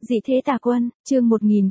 Dị thế tà quân, chương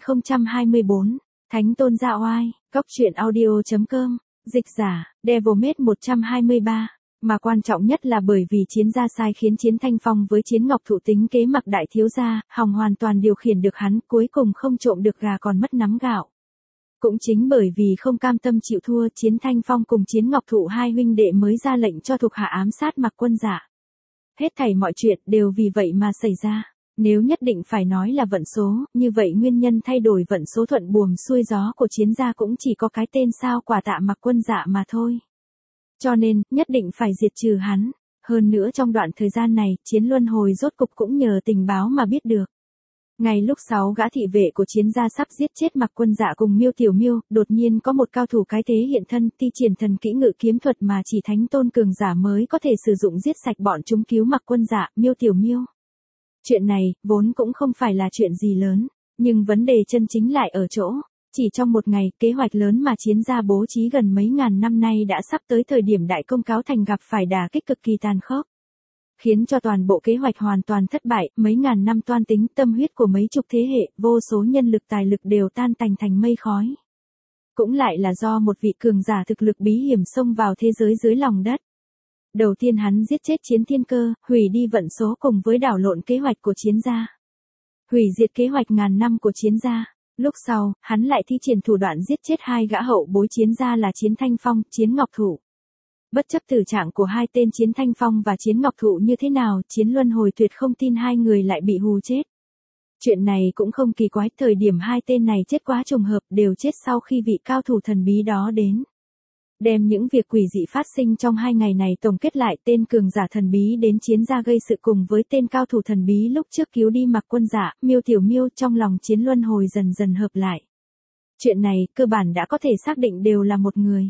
1024, Thánh tôn dạ oai, góc truyện audio.com, dịch giả, Devilmate 123, mà quan trọng nhất là bởi vì chiến gia sai khiến Chiến Thanh Phong với Chiến Ngọc Thụ tính kế mặc đại thiếu gia, hòng hoàn toàn điều khiển được hắn, cuối cùng không trộm được gà còn mất nắm gạo. Cũng chính bởi vì không cam tâm chịu thua, Chiến Thanh Phong cùng Chiến Ngọc Thụ hai huynh đệ mới ra lệnh cho thuộc hạ ám sát Mặc Quân Dạ. Hết thảy mọi chuyện đều vì vậy mà xảy ra. Nếu nhất định phải nói là vận số, như vậy nguyên nhân thay đổi vận số thuận buồm xuôi gió của Chiến gia cũng chỉ có cái tên sao Quả Tạ Mặc Quân Dạ mà thôi. Cho nên, nhất định phải diệt trừ hắn. Hơn nữa trong đoạn thời gian này, Chiến Luân Hồi rốt cục cũng nhờ tình báo mà biết được. Ngay lúc 6 gã thị vệ của Chiến gia sắp giết chết Mặc Quân Dạ cùng Miêu Tiểu Miêu, đột nhiên có một cao thủ cái thế hiện thân, thi triển thần kỹ ngự kiếm thuật mà chỉ thánh tôn cường giả mới có thể sử dụng giết sạch bọn chúng, cứu Mặc Quân Dạ, Miêu Tiểu Miêu. Chuyện này, vốn cũng không phải là chuyện gì lớn, nhưng vấn đề chân chính lại ở chỗ, chỉ trong một ngày, kế hoạch lớn mà Chiến gia bố trí gần mấy ngàn năm nay đã sắp tới thời điểm đại công cáo thành gặp phải đả kích cực kỳ tàn khốc. Khiến cho toàn bộ kế hoạch hoàn toàn thất bại, mấy ngàn năm toan tính tâm huyết của mấy chục thế hệ, vô số nhân lực tài lực đều tan tành thành mây khói. Cũng lại là do một vị cường giả thực lực bí hiểm xông vào thế giới dưới lòng đất. Đầu tiên hắn giết chết Chiến Thiên Cơ, hủy đi vận số cùng với đảo lộn kế hoạch của Chiến gia. Hủy diệt kế hoạch ngàn năm của Chiến gia. Lúc sau, hắn lại thi triển thủ đoạn giết chết hai gã hậu bối Chiến gia là Chiến Thanh Phong, Chiến Ngọc Thụ. Bất chấp tử trạng của hai tên Chiến Thanh Phong và Chiến Ngọc Thụ như thế nào, Chiến Luân Hồi tuyệt không tin hai người lại bị hù chết. Chuyện này cũng không kỳ quái, thời điểm hai tên này chết quá trùng hợp, đều chết sau khi vị cao thủ thần bí đó đến. Đem những việc quỷ dị phát sinh trong 2 ngày này tổng kết lại, tên cường giả thần bí đến Chiến gia gây sự cùng với tên cao thủ thần bí lúc trước cứu đi Mặc Quân Dạ, Miêu Tiểu Miêu, trong lòng Chiến Luân Hồi dần dần hợp lại. Chuyện này, cơ bản đã có thể xác định đều là một người.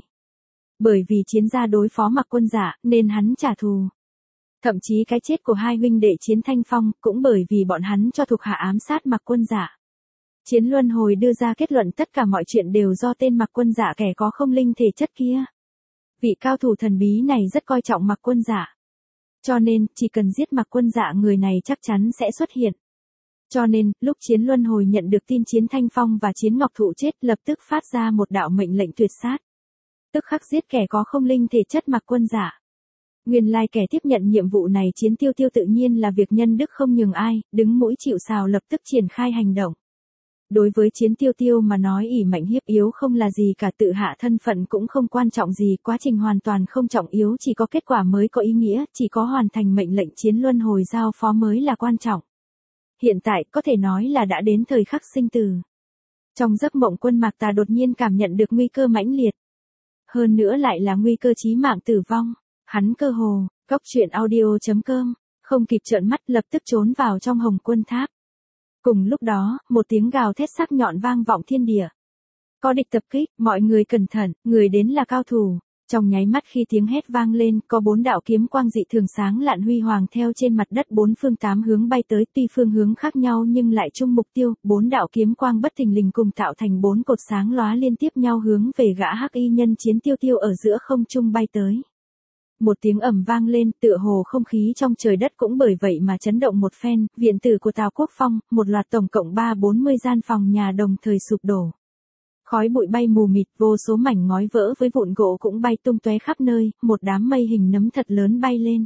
Bởi vì Chiến gia đối phó Mặc Quân Dạ, nên hắn trả thù. Thậm chí cái chết của hai huynh đệ Chiến Thanh Phong, cũng bởi vì bọn hắn cho thuộc hạ ám sát Mặc Quân Dạ. Chiến Luân Hồi đưa ra kết luận tất cả mọi chuyện đều do tên Mặc Quân Dạ kẻ có không linh thể chất kia. Vị cao thủ thần bí này rất coi trọng Mặc Quân Dạ. Cho nên, chỉ cần giết Mặc Quân Dạ người này chắc chắn sẽ xuất hiện. Cho nên, lúc Chiến Luân Hồi nhận được tin Chiến Thanh Phong và Chiến Ngọc Thụ chết, lập tức phát ra một đạo mệnh lệnh tuyệt sát. Tức khắc giết kẻ có không linh thể chất Mặc Quân Dạ. Nguyên lai kẻ tiếp nhận nhiệm vụ này Chiến Tiêu Tiêu tự nhiên là việc nhân đức không nhường ai, đứng mũi chịu sào lập tức triển khai hành động. Đối với Chiến Tiêu Tiêu mà nói ỷ mạnh hiếp yếu không là gì cả, tự hạ thân phận cũng không quan trọng gì, quá trình hoàn toàn không trọng yếu, chỉ có kết quả mới có ý nghĩa, chỉ có hoàn thành mệnh lệnh Chiến Luân Hồi giao phó mới là quan trọng. Hiện tại, có thể nói là đã đến thời khắc sinh tử. Trong giấc mộng Quân Mạc Tà đột nhiên cảm nhận được nguy cơ mãnh liệt. Hơn nữa lại là nguy cơ chí mạng tử vong. Hắn cơ hồ, góc truyện audio.com, không kịp trợn mắt lập tức trốn vào trong Hồng Quân Tháp. Cùng lúc đó, một tiếng gào thét sắc nhọn vang vọng thiên địa. Có địch tập kích, mọi người cẩn thận, người đến là cao thủ. Trong nháy mắt khi tiếng hét vang lên, có 4 đạo kiếm quang dị thường sáng lạn huy hoàng theo trên mặt đất 4 phương 8 hướng bay tới, tuy phương hướng khác nhau nhưng lại chung mục tiêu, 4 đạo kiếm quang bất thình lình cùng tạo thành 4 cột sáng lóa liên tiếp nhau hướng về gã hắc y nhân Chiến Tiêu Tiêu ở giữa không trung bay tới. Một tiếng ầm vang lên, tựa hồ không khí trong trời đất cũng bởi vậy mà chấn động một phen, viện tử của Tào Quốc Phong, một loạt tổng cộng 340 gian phòng nhà đồng thời sụp đổ. Khói bụi bay mù mịt, vô số mảnh ngói vỡ với vụn gỗ cũng bay tung tóe khắp nơi, một đám mây hình nấm thật lớn bay lên.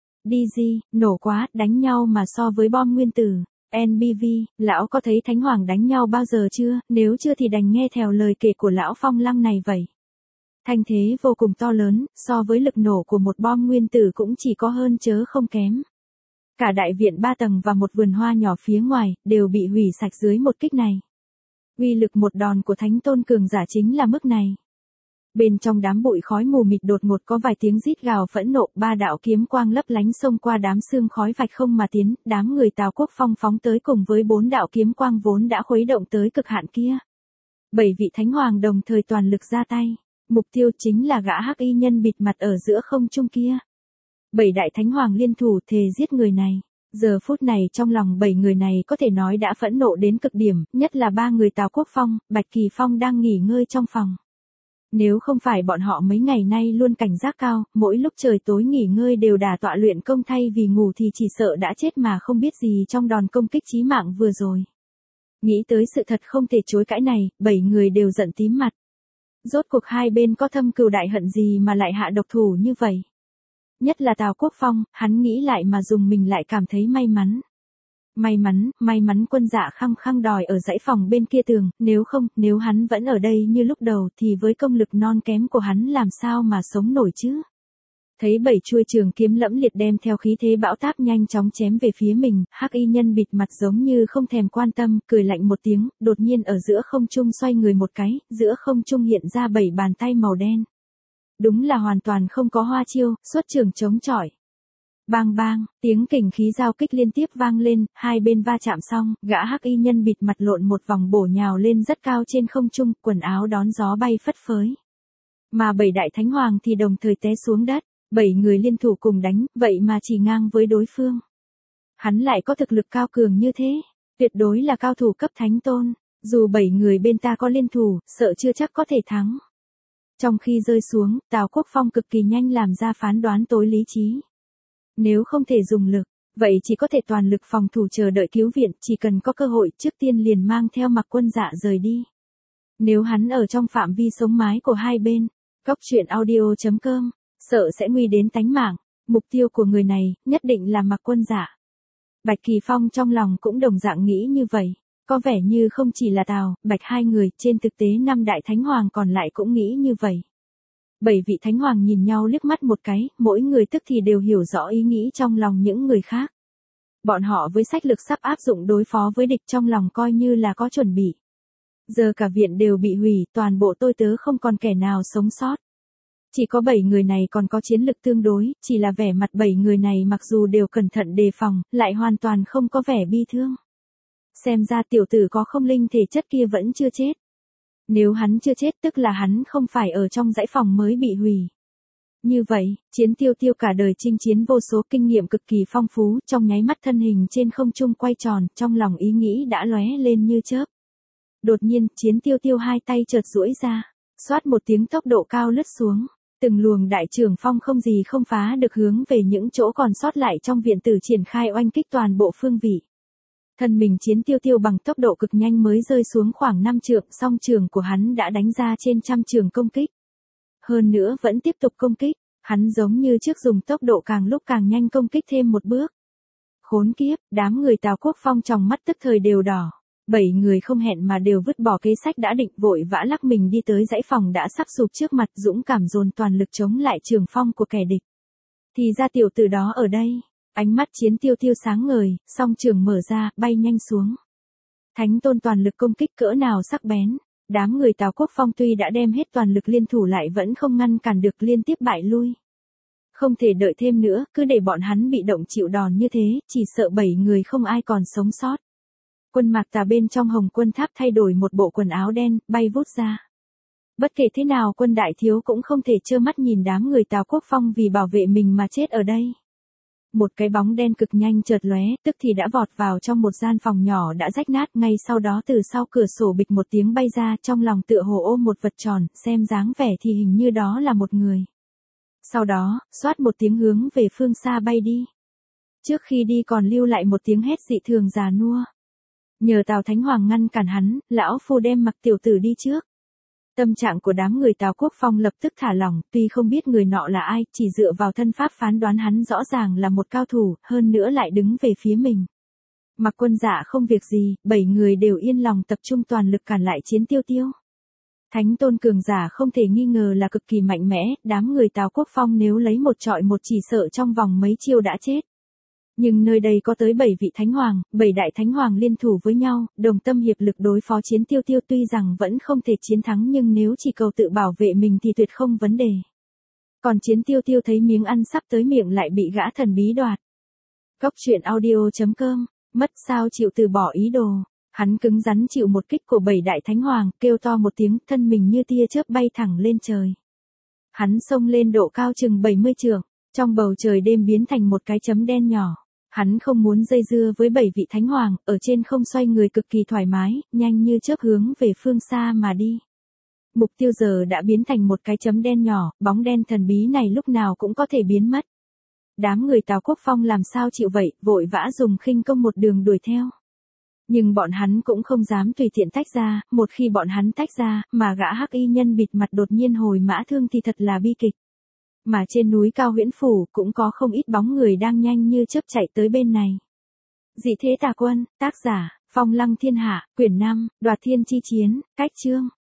DG, nổ quá, đánh nhau mà so với bom nguyên tử. NBV, lão có thấy Thánh Hoàng đánh nhau bao giờ chưa, nếu chưa thì đành nghe theo lời kể của lão Phong Lăng này vậy. Thanh thế vô cùng to lớn, so với lực nổ của một bom nguyên tử cũng chỉ có hơn chớ không kém. Cả đại viện 3 tầng và một vườn hoa nhỏ phía ngoài, đều bị hủy sạch dưới một kích này. Uy lực một đòn của Thánh Tôn cường giả chính là mức này. Bên trong đám bụi khói mù mịt đột ngột có vài tiếng rít gào phẫn nộ, 3 đạo kiếm quang lấp lánh xông qua đám sương khói vạch không mà tiến, đám người Tào Quốc Phong phóng tới cùng với 4 đạo kiếm quang vốn đã khuấy động tới cực hạn kia. 7 vị Thánh Hoàng đồng thời toàn lực ra tay. Mục tiêu chính là gã hắc y nhân bịt mặt ở giữa không trung kia. 7 đại Thánh Hoàng liên thủ thề giết người này. Giờ phút này trong lòng 7 người này có thể nói đã phẫn nộ đến cực điểm, nhất là 3 người Tào Quốc Phong, Bạch Kỳ Phong đang nghỉ ngơi trong phòng. Nếu không phải bọn họ mấy ngày nay luôn cảnh giác cao, mỗi lúc trời tối nghỉ ngơi đều đả tọa luyện công thay vì ngủ thì chỉ sợ đã chết mà không biết gì trong đòn công kích chí mạng vừa rồi. Nghĩ tới sự thật không thể chối cãi này, 7 người đều giận tím mặt. Rốt cuộc hai bên có thâm cừu đại hận gì mà lại hạ độc thủ như vậy? Nhất là Tào Quốc Phong, hắn nghĩ lại mà dùng mình lại cảm thấy may mắn. May mắn Quân Dạ khăng khăng đòi ở dãy phòng bên kia tường, nếu không, nếu hắn vẫn ở đây như lúc đầu thì với công lực non kém của hắn làm sao mà sống nổi chứ? Thấy 7 chuôi trường kiếm lẫm liệt đem theo khí thế bão táp nhanh chóng chém về phía mình, Hắc Y Nhân bịt mặt giống như không thèm quan tâm, cười lạnh một tiếng, đột nhiên ở giữa không trung xoay người một cái, giữa không trung hiện ra 7 bàn tay màu đen. Đúng là hoàn toàn không có hoa chiêu, xuất trường chống chọi. Bang bang, tiếng kình khí giao kích liên tiếp vang lên, hai bên va chạm xong, gã Hắc Y Nhân bịt mặt lộn một vòng bổ nhào lên rất cao trên không trung, quần áo đón gió bay phất phới. Mà 7 đại thánh hoàng thì đồng thời té xuống đất. 7 người liên thủ cùng đánh, vậy mà chỉ ngang với đối phương. Hắn lại có thực lực cao cường như thế, tuyệt đối là cao thủ cấp thánh tôn, dù 7 người bên ta có liên thủ, sợ chưa chắc có thể thắng. Trong khi rơi xuống, Tào Quốc Phong cực kỳ nhanh làm ra phán đoán tối lý trí. Nếu không thể dùng lực, vậy chỉ có thể toàn lực phòng thủ chờ đợi cứu viện, chỉ cần có cơ hội trước tiên liền mang theo Mặc Quân Dạ rời đi. Nếu hắn ở trong phạm vi sống mái của hai bên, Cóc Truyện Audio.com, sợ sẽ nguy đến tánh mạng, mục tiêu của người này, nhất định là Mặc Quân Dạ. Bạch Kỳ Phong trong lòng cũng đồng dạng nghĩ như vậy, có vẻ như không chỉ là Tào, Bạch hai người, trên thực tế 5 đại thánh hoàng còn lại cũng nghĩ như vậy. 7 vị thánh hoàng nhìn nhau liếc mắt một cái, mỗi người tức thì đều hiểu rõ ý nghĩ trong lòng những người khác. Bọn họ với sách lược sắp áp dụng đối phó với địch trong lòng coi như là có chuẩn bị. Giờ cả viện đều bị hủy, toàn bộ tôi tớ không còn kẻ nào sống sót. Chỉ có 7 người này còn có chiến lực tương đối, chỉ là vẻ mặt 7 người này mặc dù đều cẩn thận đề phòng, lại hoàn toàn không có vẻ bi thương. Xem ra tiểu tử có không linh thể chất kia vẫn chưa chết. Nếu hắn chưa chết tức là hắn không phải ở trong dãy phòng mới bị hủy. Như vậy, Chiến Tiêu Tiêu cả đời chinh chiến vô số kinh nghiệm cực kỳ phong phú, trong nháy mắt thân hình trên không trung quay tròn, trong lòng ý nghĩ đã lóe lên như chớp. Đột nhiên, Chiến Tiêu Tiêu hai tay chợt duỗi ra, xoát một tiếng tốc độ cao lướt xuống. Từng luồng đại trường phong không gì không phá được hướng về những chỗ còn sót lại trong viện tử triển khai oanh kích toàn bộ phương vị. Thân mình Chiến Tiêu Tiêu bằng tốc độ cực nhanh mới rơi xuống khoảng 5 trượng, song trường của hắn đã đánh ra trên trăm trường công kích. Hơn nữa vẫn tiếp tục công kích, hắn giống như trước dùng tốc độ càng lúc càng nhanh công kích thêm một bước. Khốn kiếp, đám người Tào Quốc Phong trong mắt tức thời đều đỏ. 7 người không hẹn mà đều vứt bỏ kế sách đã định, vội vã lắc mình đi tới dãy phòng đã sắp sụp trước mặt, dũng cảm dồn toàn lực chống lại trường phong của kẻ địch. Thì ra tiểu tử đó ở đây, ánh mắt Chiến Tiêu Tiêu sáng ngời, song trường mở ra, bay nhanh xuống. Thánh tôn toàn lực công kích cỡ nào sắc bén, đám người Tào Quốc Phong tuy đã đem hết toàn lực liên thủ lại vẫn không ngăn cản được, liên tiếp bại lui. Không thể đợi thêm nữa, cứ để bọn hắn bị động chịu đòn như thế, chỉ sợ 7 người không ai còn sống sót. Quân Mạc Tà bên trong Hồng Quân Tháp thay đổi một bộ quần áo đen, bay vút ra. Bất kể thế nào Quân đại thiếu cũng không thể trơ mắt nhìn đám người Tào Quốc Phong vì bảo vệ mình mà chết ở đây. Một cái bóng đen cực nhanh chợt lóe, tức thì đã vọt vào trong một gian phòng nhỏ đã rách nát, ngay sau đó từ sau cửa sổ bịch một tiếng bay ra, trong lòng tựa hồ ôm một vật tròn, xem dáng vẻ thì hình như đó là một người. Sau đó, xoát một tiếng hướng về phương xa bay đi. Trước khi đi còn lưu lại một tiếng hét dị thường già nua. Nhờ Tào Thánh Hoàng ngăn cản hắn, lão phu đem Mặc tiểu tử đi trước. Tâm trạng của đám người Tào Quốc Phong lập tức thả lỏng, tuy không biết người nọ là ai, chỉ dựa vào thân pháp phán đoán hắn rõ ràng là một cao thủ, hơn nữa lại đứng về phía mình. Mặc Quân Dạ không việc gì, 7 người đều yên lòng tập trung toàn lực cản lại Chiến Tiêu Tiêu. Thánh tôn cường giả không thể nghi ngờ là cực kỳ mạnh mẽ, đám người Tào Quốc Phong nếu lấy một trọi một chỉ sợ trong vòng mấy chiêu đã chết. Nhưng nơi đây có tới 7 vị thánh hoàng, 7 đại thánh hoàng liên thủ với nhau, đồng tâm hiệp lực đối phó Chiến Tiêu Tiêu, tuy rằng vẫn không thể chiến thắng nhưng nếu chỉ cầu tự bảo vệ mình thì tuyệt không vấn đề. Còn Chiến Tiêu Tiêu thấy miếng ăn sắp tới miệng lại bị gã thần bí đoạt. Cóc Truyện Audio.com, mất sao chịu từ bỏ ý đồ. Hắn cứng rắn chịu một kích của 7 đại thánh hoàng, kêu to một tiếng, thân mình như tia chớp bay thẳng lên trời. Hắn xông lên độ cao chừng 70 trượng, trong bầu trời đêm biến thành một cái chấm đen nhỏ. Hắn không muốn dây dưa với 7 vị thánh hoàng, ở trên không xoay người cực kỳ thoải mái, nhanh như chớp hướng về phương xa mà đi. Mục tiêu giờ đã biến thành một cái chấm đen nhỏ, bóng đen thần bí này lúc nào cũng có thể biến mất. Đám người Tào Quốc Phong làm sao chịu vậy, vội vã dùng khinh công một đường đuổi theo. Nhưng bọn hắn cũng không dám tùy tiện tách ra, một khi bọn hắn tách ra, mà gã hắc y nhân bịt mặt đột nhiên hồi mã thương thì thật là bi kịch. Mà trên núi cao Huyễn Phủ cũng có không ít bóng người đang nhanh như chớp chạy tới bên này. Dị thế tà quân, tác giả, Phong Lăng Thiên Hạ, quyển 5, Đoạt Thiên Chi Chiến, cách chương.